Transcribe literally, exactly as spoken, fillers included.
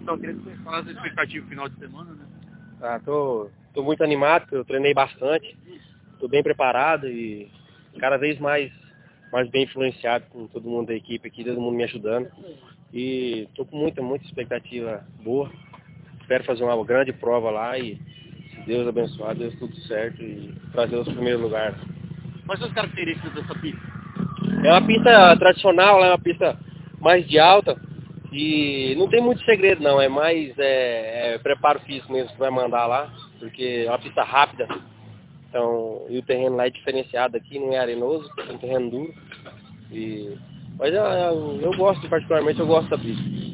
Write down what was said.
Então, queria que você falasse a expectativa final de semana, né? Ah, tô, tô muito animado, eu treinei bastante, tô bem preparado e cada vez mais, mais bem influenciado com todo mundo da equipe aqui, todo mundo me ajudando. E tô com muita, muita expectativa boa. Espero fazer uma grande prova lá e, se Deus abençoar, Deus tudo certo e trazer os primeiros lugares. Quais são as características dessa pista? É uma pista tradicional, é uma pista mais de alta e não tem muito segredo não, é mais é, é, preparo físico mesmo que vai mandar lá, porque é uma pista rápida, então, e o terreno lá é diferenciado aqui, não é arenoso, é um terreno duro. E, mas eu, eu, eu gosto, particularmente eu gosto da pista.